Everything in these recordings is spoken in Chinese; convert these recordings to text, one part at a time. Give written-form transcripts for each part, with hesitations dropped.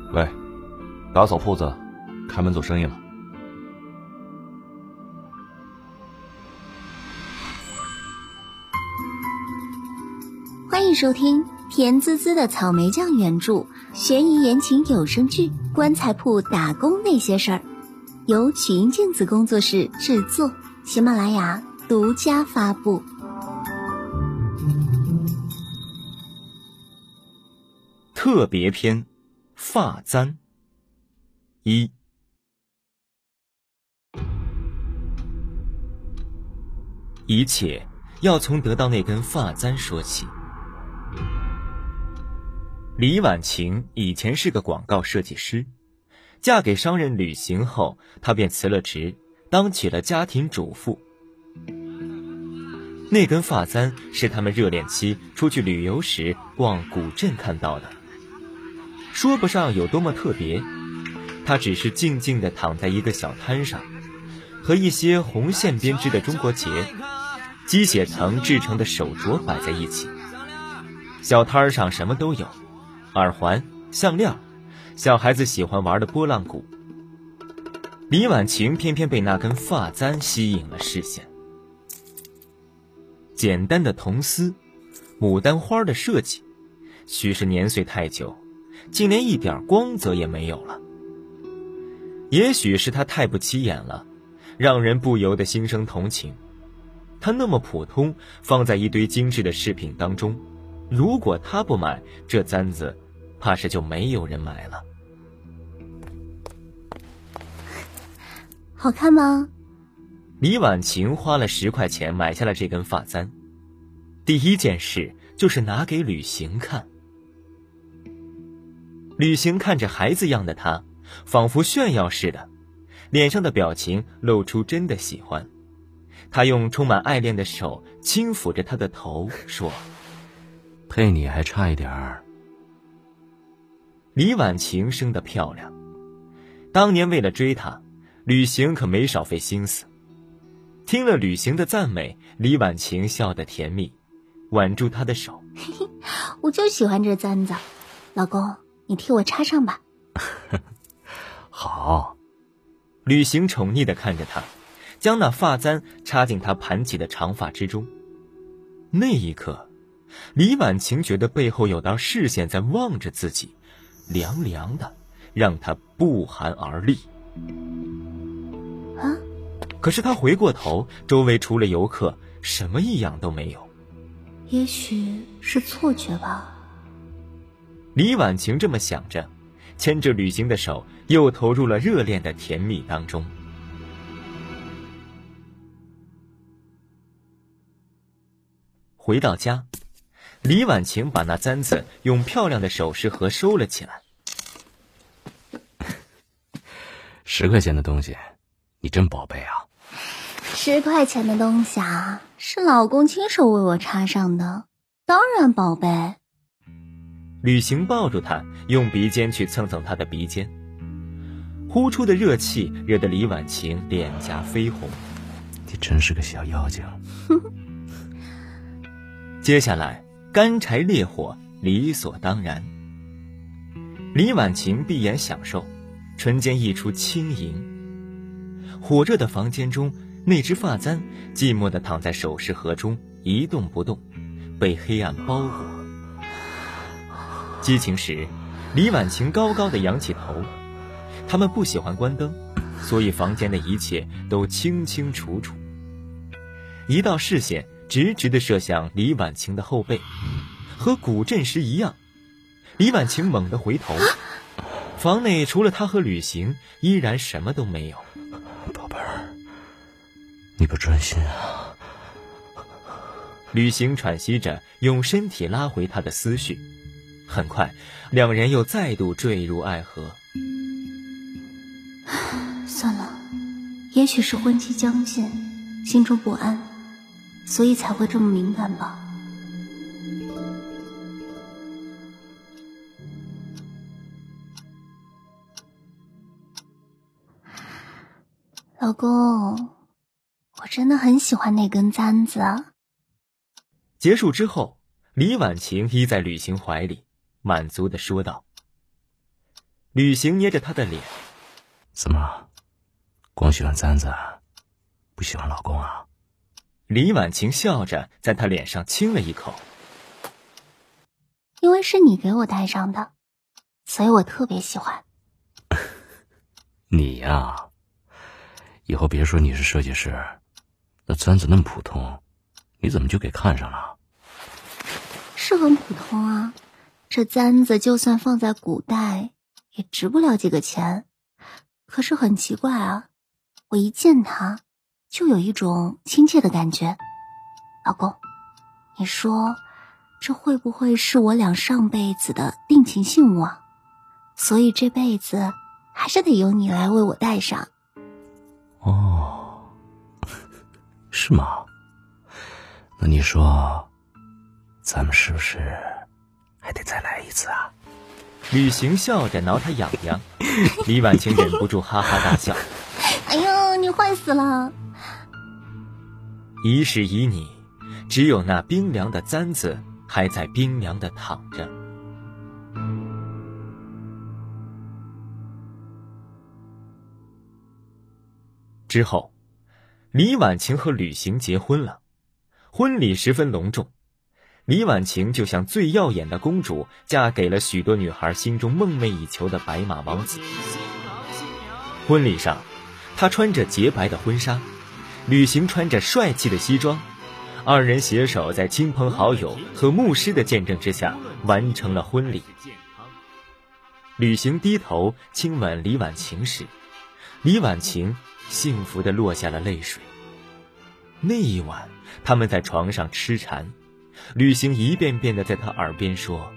喂，打扫铺子，开门做生意了。 欢迎收听甜滋滋的草莓酱原著悬疑言情有声剧《棺材铺打工那些事儿》，由曲音镜子工作室制作，喜马拉雅独家发布。 特别篇发簪一。一切要从得到那根发簪说起。李婉晴以前是个广告设计师，嫁给商人吕行后，她便辞了职，当起了家庭主妇。那根发簪是他们热恋期出去旅游时逛古镇看到的，说不上有多么特别，它只是静静地躺在一个小摊上，和一些红线编织的中国结、鸡血藤制成的手镯摆在一起。小摊上什么都有，耳环、项链，小孩子喜欢玩的拨浪鼓。李婉晴偏偏被那根发簪吸引了视线。简单的铜丝，牡丹花的设计，许是年岁太久，竟连一点光泽也没有了。也许是它太不起眼了，让人不由得心生同情。它那么普通，放在一堆精致的饰品当中，如果他不买这簪子，怕是就没有人买了。 好看吗？ 李婉晴花了10块钱买下了这根发簪，第一件事就是拿给吕行看。吕行看着孩子样的他，仿佛炫耀似的，脸上的表情露出真的喜欢。他用充满爱恋的手轻抚着他的头，说： 配你还差一点儿。 李婉晴生得漂亮，当年为了追她，吕行可没少费心思。听了吕行的赞美，李婉晴笑得甜蜜，挽住他的手。 我就喜欢这簪子，老公，你替我插上吧。 好。 吕行宠溺地看着他，将那发簪插进他盘起的长发之中。那一刻，李婉晴觉得背后有道视线在望着自己，凉凉的，让她不寒而栗。 啊！ 可是她回过头，周围除了游客，什么异样都没有。 也许是错觉吧。 李婉晴这么想着，牵着吕行的手，又投入了热恋的甜蜜当中。回到家，李婉晴把那簪子用漂亮的首饰盒收了起来。 10块钱的东西，你真宝贝啊 ！10块钱的东西啊，是老公亲手为我插上的，当然宝贝。 吕行抱住她，用鼻尖去蹭蹭她的鼻尖，呼出的热气惹得李婉晴脸颊绯红。 你真是个小妖精。 接下来干柴烈火理所当然。李婉晴闭眼享受，唇间溢出轻盈。火热的房间中，那只发簪寂寞地躺在首饰盒中，一动不动，被黑暗包裹。激情时，李婉晴高高地仰起头。他们不喜欢关灯，所以房间的一切都清清楚楚。一道视线直直地射向李婉晴的后背，和古镇时一样。李婉晴猛地回头，房内除了她和吕行，依然什么都没有。 宝贝儿，你不专心啊？ 吕行喘息着，用身体拉回她的思绪。很快，两人又再度坠入爱河。 算了，也许是婚期将近，心中不安，所以才会这么敏感吧。老公，我真的很喜欢那根簪子啊。 结束之后，李婉晴依在吕行怀里，满足地说道： 吕行捏着她的脸， 怎么了？光喜欢簪子，不喜欢老公啊？ 李婉晴笑着在他脸上亲了一口。 因为是你给我戴上的，所以我特别喜欢。 你呀，以后别说你是设计师，那簪子那么普通，你怎么就给看上了？ 是很普通啊，这簪子就算放在古代也值不了几个钱。可是很奇怪啊，我一见它就有一种亲切的感觉。老公，你说这会不会是我俩上辈子的定情信物啊？所以这辈子还是得由你来为我戴上。 哦，是吗？那你说咱们是不是还得再来一次啊？ 吕行笑着挠他痒痒，李婉晴忍不住哈哈大笑。 哎呦，你坏死了！ 一世旖旎，只有那冰凉的簪子还在冰凉的躺着。之后，李婉晴和吕行结婚了，婚礼十分隆重。李婉晴就像最耀眼的公主，嫁给了许多女孩心中梦寐以求的白马王子。婚礼上，她穿着洁白的婚纱，吕行穿着帅气的西装，二人携手在亲朋好友和牧师的见证之下完成了婚礼。吕行低头亲吻李婉晴时，李婉晴幸福地落下了泪水。那一晚，他们在床上痴缠，吕行一遍遍地在他耳边说：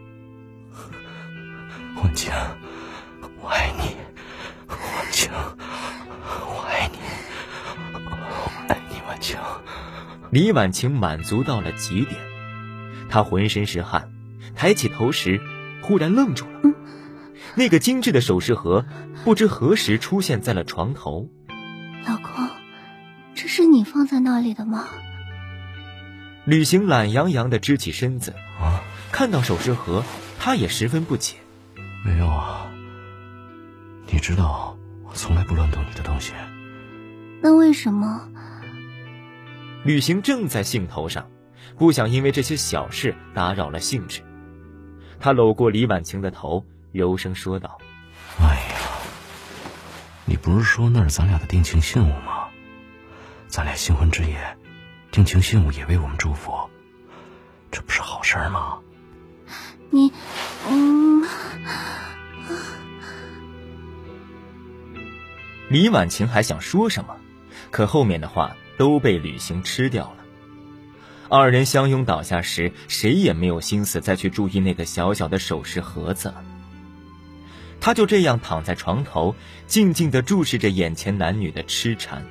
婉晴，我爱你，婉晴，我爱你，我爱你，婉晴。 李婉晴满足到了极点，她浑身是汗，抬起头时忽然愣住了。那个精致的首饰盒不知何时出现在了床头。 老公，这是你放在那里的吗？ 吕行懒洋洋地支起身子，看到首饰盒，他也十分不解。 没有啊，你知道我从来不乱动你的东西。 那为什么？ 吕行正在兴头上，不想因为这些小事打扰了兴致。他搂过李婉晴的头，柔声说道： 哎呀，你不是说那是咱俩的定情信物吗？咱俩新婚之夜，定情信物也为我们祝福，这不是好事吗？ 你李婉晴还想说什么，可后面的话都被吕行吃掉了。二人相拥倒下时，谁也没有心思再去注意那个小小的首饰盒子了。他就这样躺在床头，静静地注视着眼前男女的痴缠。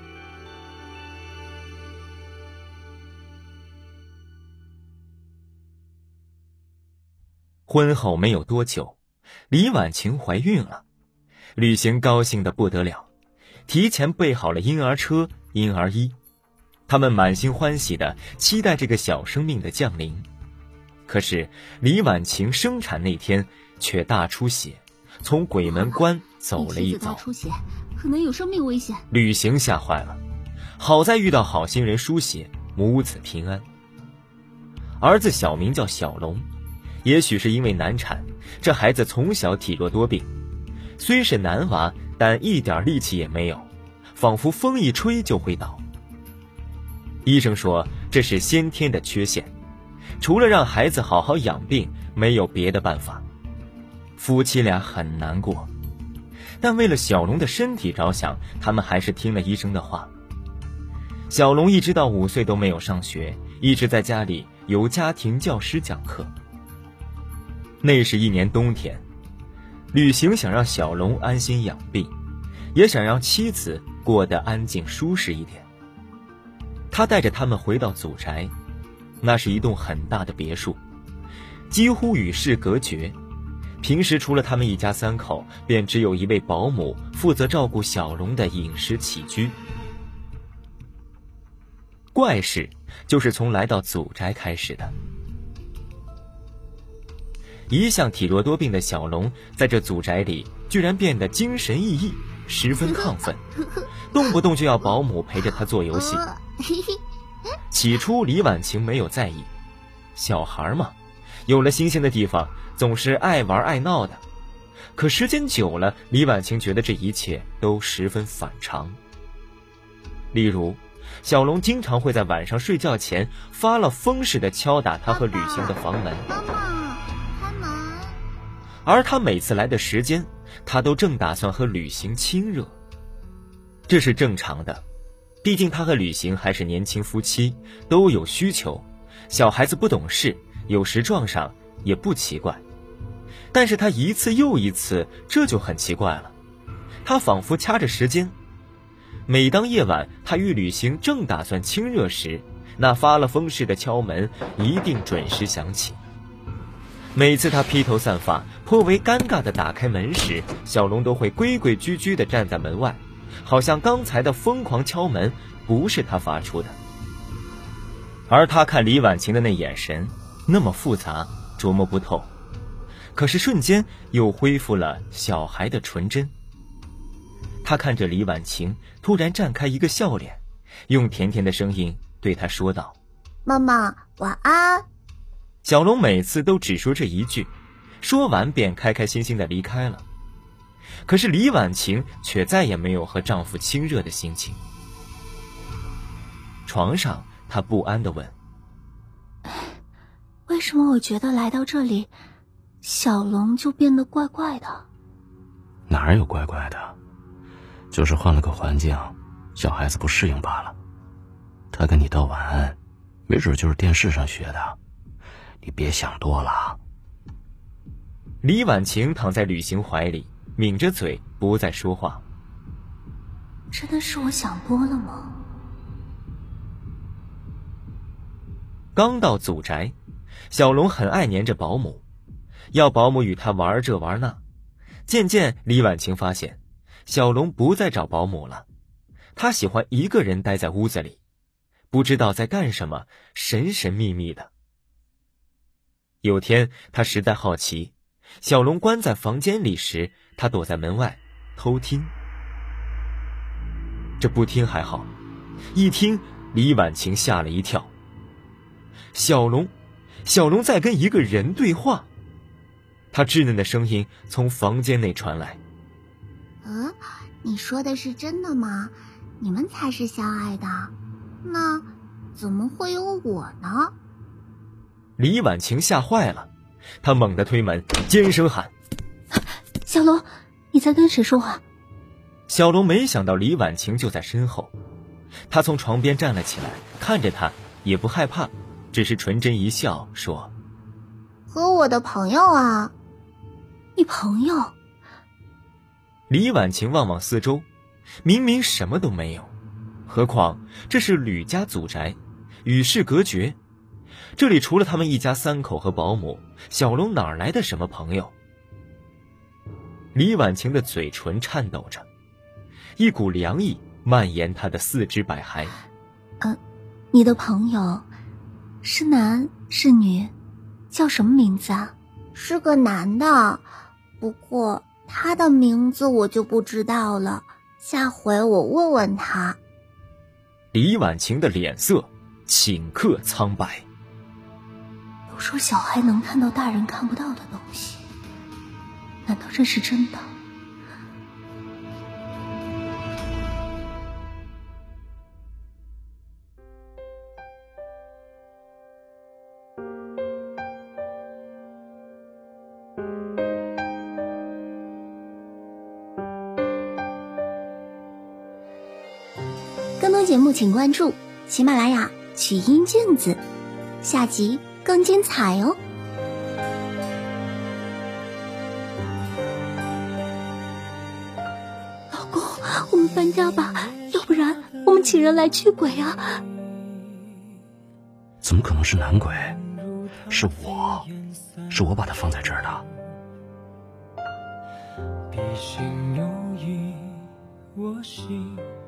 婚后没有多久，李婉晴怀孕了，吕行高兴得不得了，提前备好了婴儿车、婴儿衣，他们满心欢喜地期待这个小生命的降临。可是李婉晴生产那天却大出血，从鬼门关走了一遭， 出血可能有生命危险。 吕行吓坏了，好在遇到好心人输血，母子平安。儿子小名叫小龙，也许是因为难产，这孩子从小体弱多病，虽是男娃，但一点力气也没有，仿佛风一吹就会倒。医生说这是先天的缺陷，除了让孩子好好养病，没有别的办法。夫妻俩很难过，但为了小龙的身体着想，他们还是听了医生的话。小龙一直到5岁都没有上学，一直在家里由家庭教师讲课。那是一年冬天，吕行想让小龙安心养病，也想让妻子过得安静舒适一点。他带着他们回到祖宅，那是一栋很大的别墅，几乎与世隔绝。平时除了他们一家3口，便只有一位保姆负责照顾小龙的饮食起居。怪事就是从来到祖宅开始的。 一向体弱多病的小龙在这祖宅里居然变得精神奕奕，十分亢奋，动不动就要保姆陪着他做游戏。起初李婉晴没有在意，小孩嘛，有了新鲜的地方总是爱玩爱闹的。可时间久了，李婉晴觉得这一切都十分反常。例如，小龙经常会在晚上睡觉前发了疯似的敲打他和旅行的房门。 妈妈，开门。 而他每次来的时间，他都正打算和旅行亲热。这是正常的，毕竟他和旅行还是年轻夫妻，都有需求，小孩子不懂事，有时撞上也不奇怪。但是他一次又一次，这就很奇怪了。他仿佛掐着时间，每当夜晚他与旅行正打算亲热时，那发了疯似的敲门一定准时响起。每次他披头散发颇为尴尬地打开门时，小龙都会规规矩矩地站在门外，好像刚才的疯狂敲门不是他发出的。而他看李婉晴的那眼神那么复杂，琢磨不透，可是瞬间又恢复了小孩的纯真。他看着李婉晴突然绽开一个笑脸，用甜甜的声音对她说道： 妈妈，晚安。 小龙每次都只说这一句，说完便开开心心地离开了。可是李婉晴却再也没有和丈夫亲热的心情。床上她不安地问： 为什么我觉得来到这里，小龙就变得怪怪的？ 哪有怪怪的，就是换了个环境，小孩子不适应罢了。他跟你道晚安，没准就是电视上学的，你别想多了。 李婉晴躺在旅行怀里，抿着嘴不再说话。 真的是我想多了吗？ 刚到祖宅，小龙很爱黏着保姆，要保姆与他玩这玩那。渐渐李婉晴发现小龙不再找保姆了，他喜欢一个人待在屋子里，不知道在干什么，神神秘秘的。有天他实在好奇，小龙关在房间里时，他躲在门外偷听。这不听还好，一听李婉晴吓了一跳。小龙在跟一个人对话，他稚嫩的声音从房间内传来： 你说的是真的吗？你们才是相爱的，那怎么会有我呢？ 李婉晴吓坏了，她猛地推门，尖声喊： 小龙，你在跟谁说话？ 小龙没想到李婉晴就在身后，他从床边站了起来，看着她也不害怕，只是纯真一笑说： 和我的朋友啊。你朋友？ 李婉晴望望四周，明明什么都没有，何况这是吕家祖宅，与世隔绝，这里除了他们一家三口和保姆，小龙哪来的什么朋友？李婉晴的嘴唇颤抖着，一股凉意蔓延她的四肢百骸。 你的朋友是男是女？叫什么名字啊？是个男的，不过他的名字我就不知道了，下回我问问他。 李婉晴的脸色顷刻苍白。 都说小孩能看到大人看不到的东西，难道这是真的？更多节目请关注喜马拉雅曲音镜子，下集更精彩哦。老公，我们搬家吧，要不然我们请人来驱鬼啊。 怎么可能是男鬼？是我把他放在这儿的。 笔心有意，我心